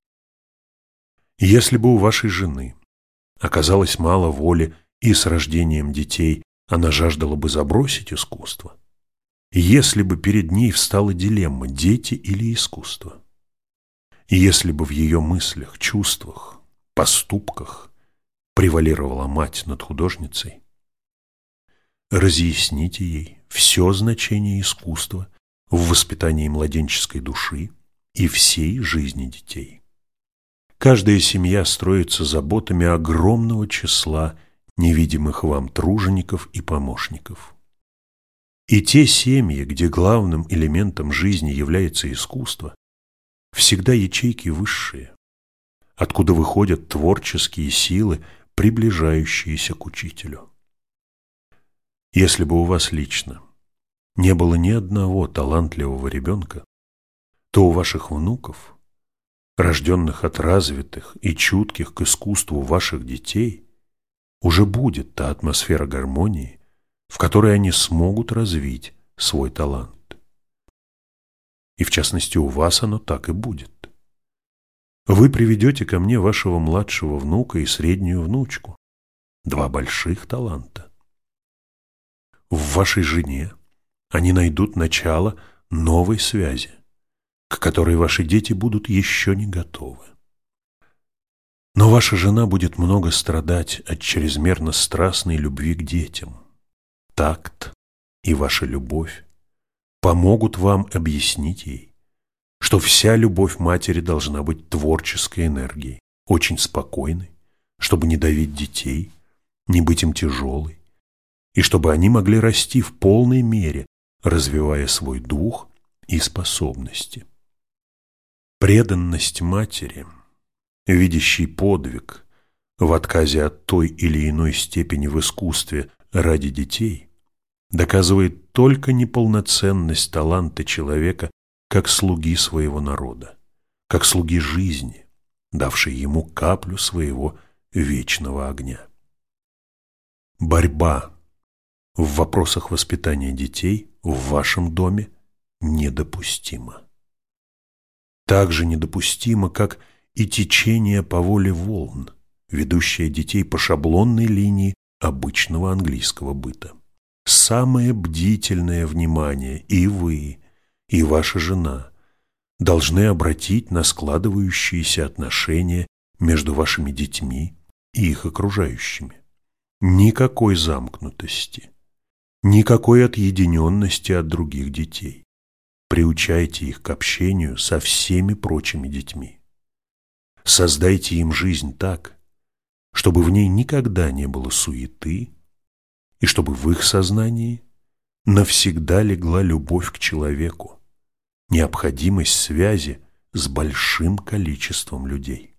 Если бы у вашей жены оказалось мало воли и с рождением детей она жаждала бы забросить искусство, если бы перед ней встала дилемма «дети или искусство», если бы в ее мыслях, чувствах, поступках превалировала мать над художницей, разъясните ей все значение искусства в воспитании младенческой души и всей жизни детей. Каждая семья строится заботами огромного числа невидимых вам тружеников и помощников. И те семьи, где главным элементом жизни является искусство, всегда ячейки высшие, откуда выходят творческие силы, приближающиеся к учителю. Если бы у вас лично не было ни одного талантливого ребенка, то у ваших внуков, рожденных от развитых и чутких к искусству ваших детей, уже будет та атмосфера гармонии, в которой они смогут развить свой талант. И в частности у вас оно так и будет. Вы приведете ко мне вашего младшего внука и среднюю внучку, два больших таланта. В вашей жене они найдут начало новой связи, к которой ваши дети будут еще не готовы. Но ваша жена будет много страдать от чрезмерно страстной любви к детям. Такт и ваша любовь помогут вам объяснить ей, что вся любовь матери должна быть творческой энергией, очень спокойной, чтобы не давить детей, не быть им тяжелой, и чтобы они могли расти в полной мере, развивая свой дух и способности. Преданность матери, видящей подвиг в отказе от той или иной степени в искусстве ради детей, доказывает только неполноценность таланта человека как слуги своего народа, как слуги жизни, давшей ему каплю своего вечного огня. Борьба в вопросах воспитания детей в вашем доме недопустима. Так же недопустимо, как и течение по воле волн, ведущее детей по шаблонной линии обычного английского быта. Самое бдительное внимание и вы, и ваша жена должны обратить на складывающиеся отношения между вашими детьми и их окружающими. Никакой замкнутости, никакой отъединенности от других детей. Приучайте их к общению со всеми прочими детьми. Создайте им жизнь так, чтобы в ней никогда не было суеты, и чтобы в их сознании навсегда легла любовь к человеку, необходимость связи с большим количеством людей.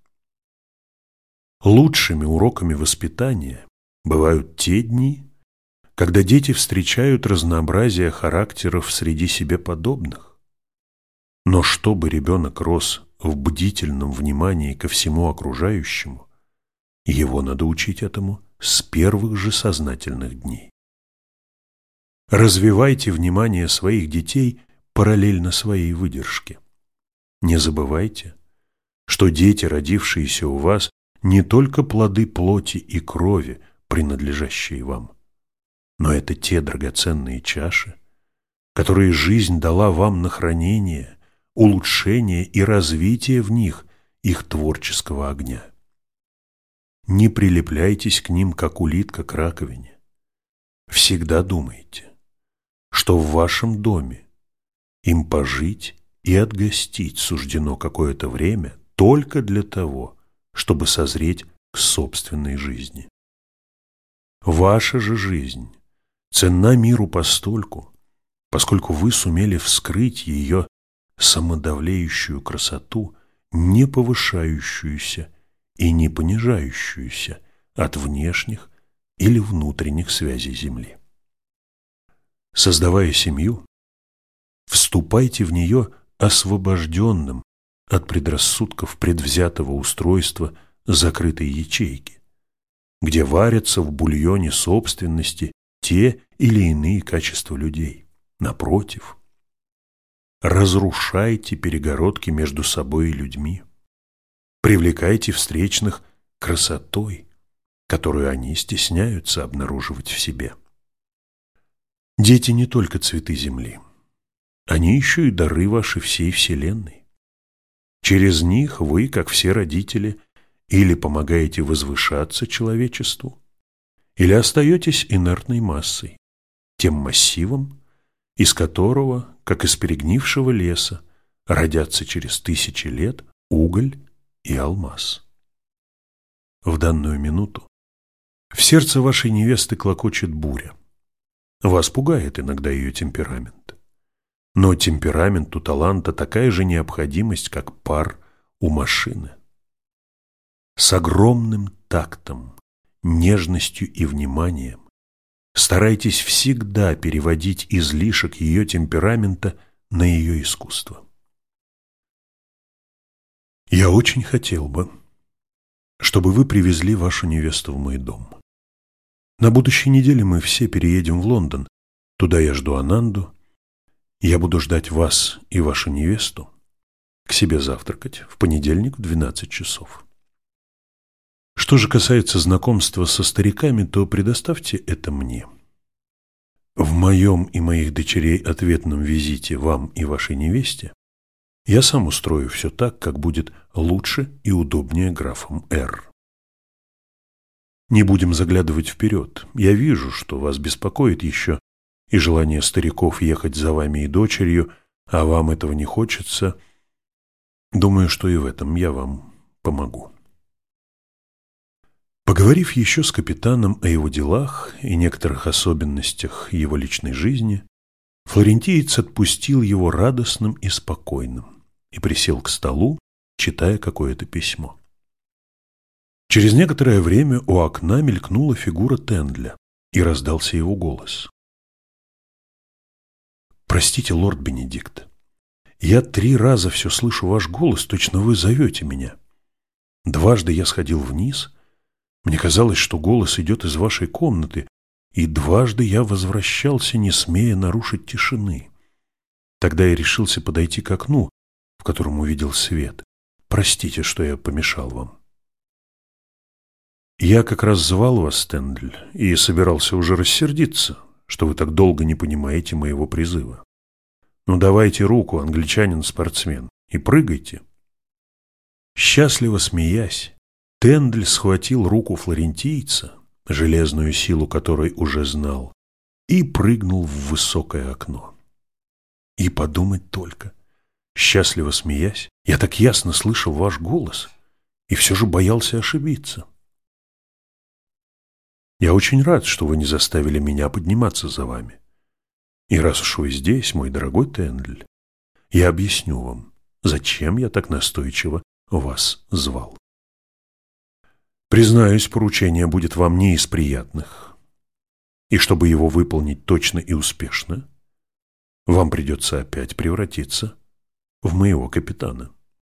Лучшими уроками воспитания бывают те дни, когда дети встречают разнообразие характеров среди себе подобных. Но чтобы ребенок рос в бдительном внимании ко всему окружающему, его надо учить этому с первых же сознательных дней. Развивайте внимание своих детей параллельно своей выдержке. Не забывайте, что дети, родившиеся у вас, не только плоды плоти и крови, принадлежащие вам, но это те драгоценные чаши, которые жизнь дала вам на хранение, улучшение и развитие в них их творческого огня. Не прилепляйтесь к ним, как улитка к раковине. Всегда думайте, что в вашем доме им пожить и отгостить суждено какое-то время только для того, чтобы созреть к собственной жизни. Ваша же жизнь ценна миру постольку, поскольку вы сумели вскрыть ее самодовлеющую красоту, не повышающуюся и не понижающуюся от внешних или внутренних связей Земли. Создавая семью, вступайте в нее освобожденным от предрассудков предвзятого устройства закрытой ячейки, где варятся в бульоне собственности те или иные качества людей. Напротив, разрушайте перегородки между собой и людьми, привлекайте встречных красотой, которую они стесняются обнаруживать в себе. Дети не только цветы земли, они еще и дары ваши всей вселенной. Через них вы, как все родители, или помогаете возвышаться человечеству, или остаетесь инертной массой, тем массивом, из которого, как из перегнившего леса, родятся через тысячи лет уголь и алмаз. В данную минуту в сердце вашей невесты клокочет буря. Вас пугает иногда ее темперамент. но темперамент у таланта такая же необходимость, как пар у машины. С огромным тактом, нежностью и вниманием старайтесь всегда переводить излишек ее темперамента на ее искусство. Я очень хотел бы, чтобы вы привезли вашу невесту в мой дом. На будущей неделе мы все переедем в Лондон. Туда я жду Ананду. Я буду ждать вас и вашу невесту к себе завтракать в понедельник в двенадцать часов. Что же касается знакомства со стариками, то предоставьте это мне. В моем и моих дочерей ответном визите вам и вашей невесте я сам устрою все так, как будет лучше и удобнее графам Р. Не будем заглядывать вперед. Я вижу, что вас беспокоит еще и желание стариков ехать за вами и дочерью, а вам этого не хочется. Думаю, что и в этом я вам помогу. Поговорив еще с капитаном о его делах и некоторых особенностях его личной жизни, флорентиец отпустил его радостным и спокойным и присел к столу, читая какое-то письмо. Через некоторое время у окна мелькнула фигура Тендля, и раздался его голос. «Простите, лорд Бенедикт, я три раза все слышу ваш голос, точно вы зовете меня. Дважды я сходил вниз, мне казалось, что голос идет из вашей комнаты, и дважды я возвращался, не смея нарушить тишины. Тогда я решился подойти к окну, в котором увидел свет. Простите, что я помешал вам». «Я как раз звал вас, Тендль, и собирался уже рассердиться, что вы так долго не понимаете моего призыва. Ну давайте руку, англичанин-спортсмен, и прыгайте». Счастливо смеясь, Тендль схватил руку флорентийца, железную силу которой уже знал, и прыгнул в высокое окно. И подумать только, счастливо смеясь, я так ясно слышал ваш голос и все же боялся ошибиться. Я очень рад, что вы не заставили меня подниматься за вами. И раз уж вы здесь, мой дорогой Тендль, я объясню вам, зачем я так настойчиво вас звал. Признаюсь, поручение будет вам не из приятных, и чтобы его выполнить точно и успешно, вам придется опять превратиться в моего капитана.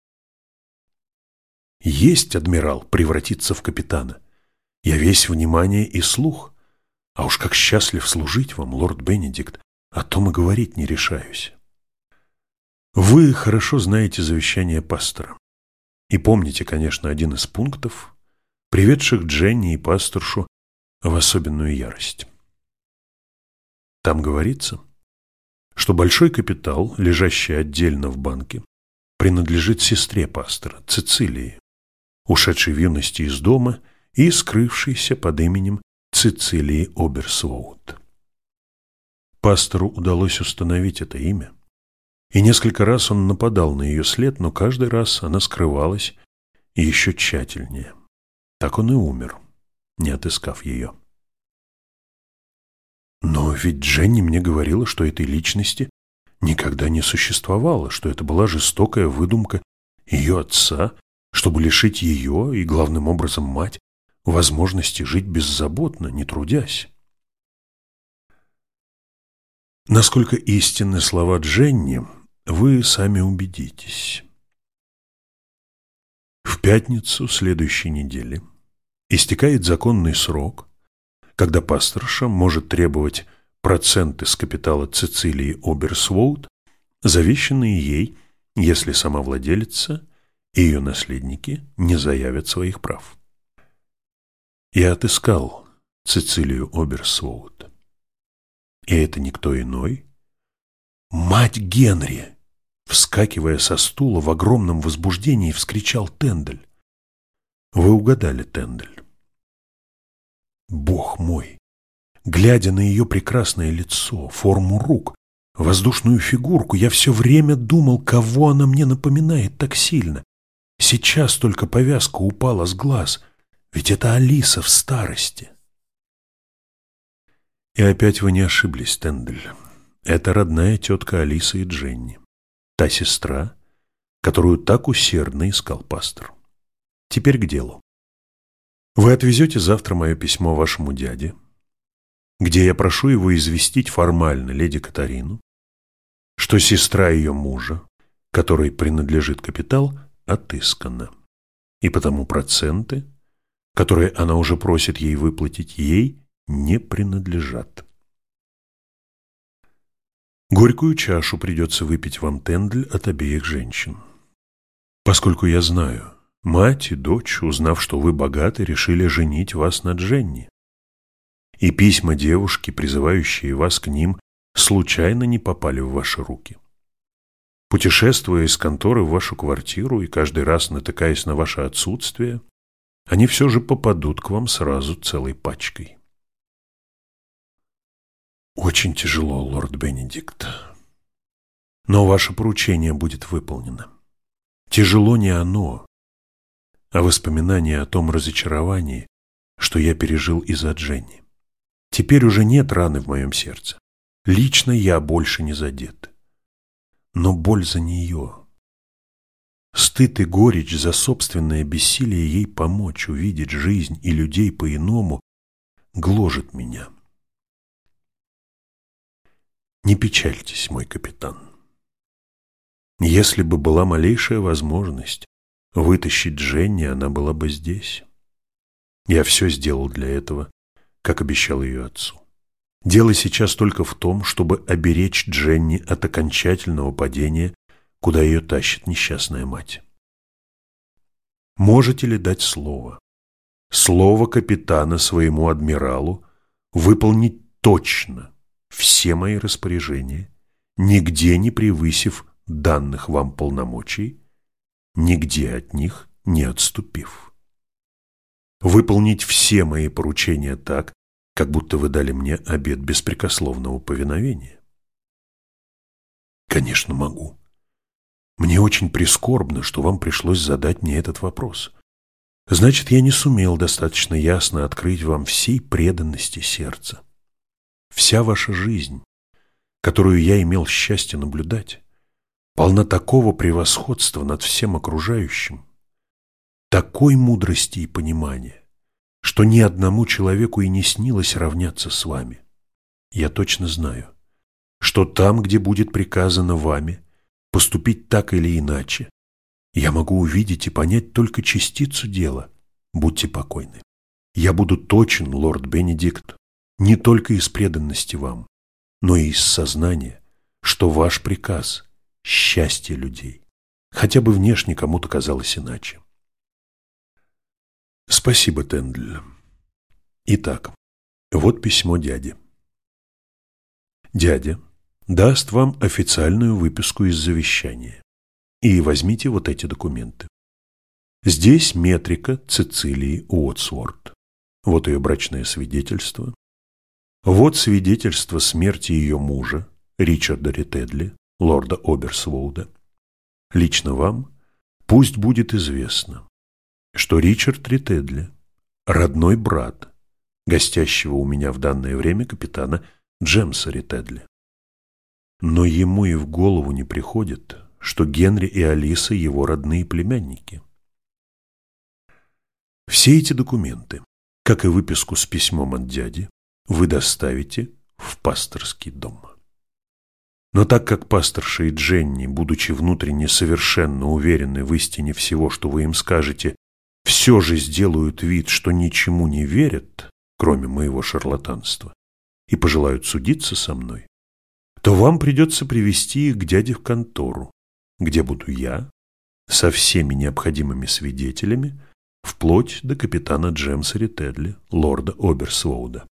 Есть, адмирал, превратиться в капитана. Я весь внимание и слух, а уж как счастлив служить вам, лорд Бенедикт, о том и говорить не решаюсь. Вы хорошо знаете завещание пастора и помните, конечно, один из пунктов, приведших Дженни и пасторшу в особенную ярость. Там говорится, что большой капитал, лежащий отдельно в банке, принадлежит сестре пастора, Цицилии, ушедшей в юности из дома и скрывшейся под именем Цицилии Оберсвоут. Пастору удалось установить это имя, и несколько раз он нападал на ее след, но каждый раз она скрывалась еще тщательнее. Так он и умер, не отыскав ее. Но ведь Дженни мне говорила, что этой личности никогда не существовало, что это была жестокая выдумка ее отца, чтобы лишить ее и, главным образом, мать возможности жить беззаботно, не трудясь. Насколько истинны слова Дженни, вы сами убедитесь. В пятницу следующей недели истекает законный срок, когда пасторша может требовать проценты с капитала Цицилии Оберсвоут, завещанные ей, если сама владелица и ее наследники не заявят своих прав. Я отыскал Цицилию Оберсвоут, и это никто иной, мать Генри. Вскакивая со стула в огромном возбуждении, вскричал Тендль. Вы угадали, Тендль. Бог мой! Глядя на ее прекрасное лицо, форму рук, воздушную фигурку, я все время думал, кого она мне напоминает так сильно. Сейчас только повязка упала с глаз, ведь это Алиса в старости. И опять вы не ошиблись, Тендль. это родная тетка Алиса и Дженни, та сестра, которую так усердно искал пастор. Теперь к делу. Вы отвезете завтра мое письмо вашему дяде, где я прошу его известить формально леди Катарину, что сестра ее мужа, которой принадлежит капитал, отыскана, и потому проценты, которые она уже просит ей выплатить, ей не принадлежат. Горькую чашу придется выпить вам, Тендль, от обеих женщин. Поскольку я знаю, мать и дочь, узнав, что вы богаты, решили женить вас на Дженни. И письма девушки, призывающие вас к ним, случайно не попали в ваши руки. Путешествуя из конторы в вашу квартиру и каждый раз натыкаясь на ваше отсутствие, они все же попадут к вам сразу целой пачкой. Очень тяжело, лорд Бенедикт, но ваше поручение будет выполнено. Тяжело не оно, а воспоминание о том разочаровании, что я пережил из-за Дженни. Теперь уже нет раны в моем сердце. Лично я больше не задет. Но боль за нее, стыд и горечь за собственное бессилие ей помочь увидеть жизнь и людей по-иному гложет меня. Не печальтесь, мой капитан. Если бы была малейшая возможность вытащить Дженни, она была бы здесь. Я все сделал для этого, как обещал ее отцу. Дело сейчас только в том, чтобы оберечь Дженни от окончательного падения, куда ее тащит несчастная мать. Можете ли дать слово, слово капитана своему адмиралу, выполнить точно все мои распоряжения, нигде не превысив данных вам полномочий, нигде от них не отступив? Выполнить все мои поручения так, как будто вы дали мне обет беспрекословного повиновения? Конечно, могу. Мне очень прискорбно, что вам пришлось задать мне этот вопрос. Значит, я не сумел достаточно ясно открыть вам всей преданности сердца. Вся ваша жизнь, которую я имел счастье наблюдать, полна такого превосходства над всем окружающим, такой мудрости и понимания, что ни одному человеку и не снилось равняться с вами. Я точно знаю, что там, где будет приказано вами поступить так или иначе, я могу увидеть и понять только частицу дела. Будьте покойны. Я буду точен, лорд Бенедикт, не только из преданности вам, но и из сознания, что ваш приказ – счастье людей, хотя бы внешне кому-то казалось иначе. Спасибо, Тендль. Итак, вот письмо дяди. Дядя даст вам официальную выписку из завещания. И возьмите вот эти документы. Здесь метрика Цицилии Уотсворт. Вот ее брачное свидетельство. Вот свидетельство смерти ее мужа, Ричарда Ритедли, лорда Оберсвоуда. Лично вам пусть будет известно, что Ричард Ритедли – родной брат гостящего у меня в данное время капитана Джемса Ритедли. Но ему и в голову не приходит, что Генри и Алиса – его родные племянники. Все эти документы, как и выписку с письмом от дяди, вы доставите в пасторский дом. Но так как пасторша и Дженни, будучи внутренне совершенно уверены в истине всего, что вы им скажете, все же сделают вид, что ничему не верят, кроме моего шарлатанства, и пожелают судиться со мной, то вам придется привести их к дяде в контору, где буду я со всеми необходимыми свидетелями, вплоть до капитана Джемса Ритедли, лорда Оберсвоуда.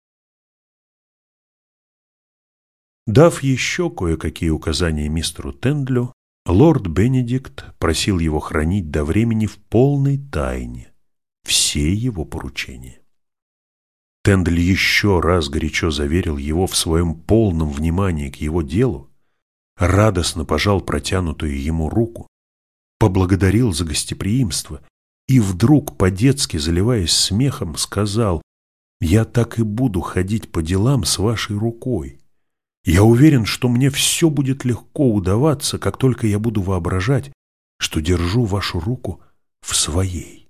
Дав еще кое-какие указания мистеру Тендлю, лорд Бенедикт просил его хранить до времени в полной тайне все его поручения. Тендль еще раз горячо заверил его в своем полном внимании к его делу, радостно пожал протянутую ему руку, поблагодарил за гостеприимство и вдруг, по-детски заливаясь смехом, сказал: «Я так и буду ходить по делам с вашей рукой. Я уверен, что мне все будет легко удаваться, как только я буду воображать, что держу вашу руку в своей.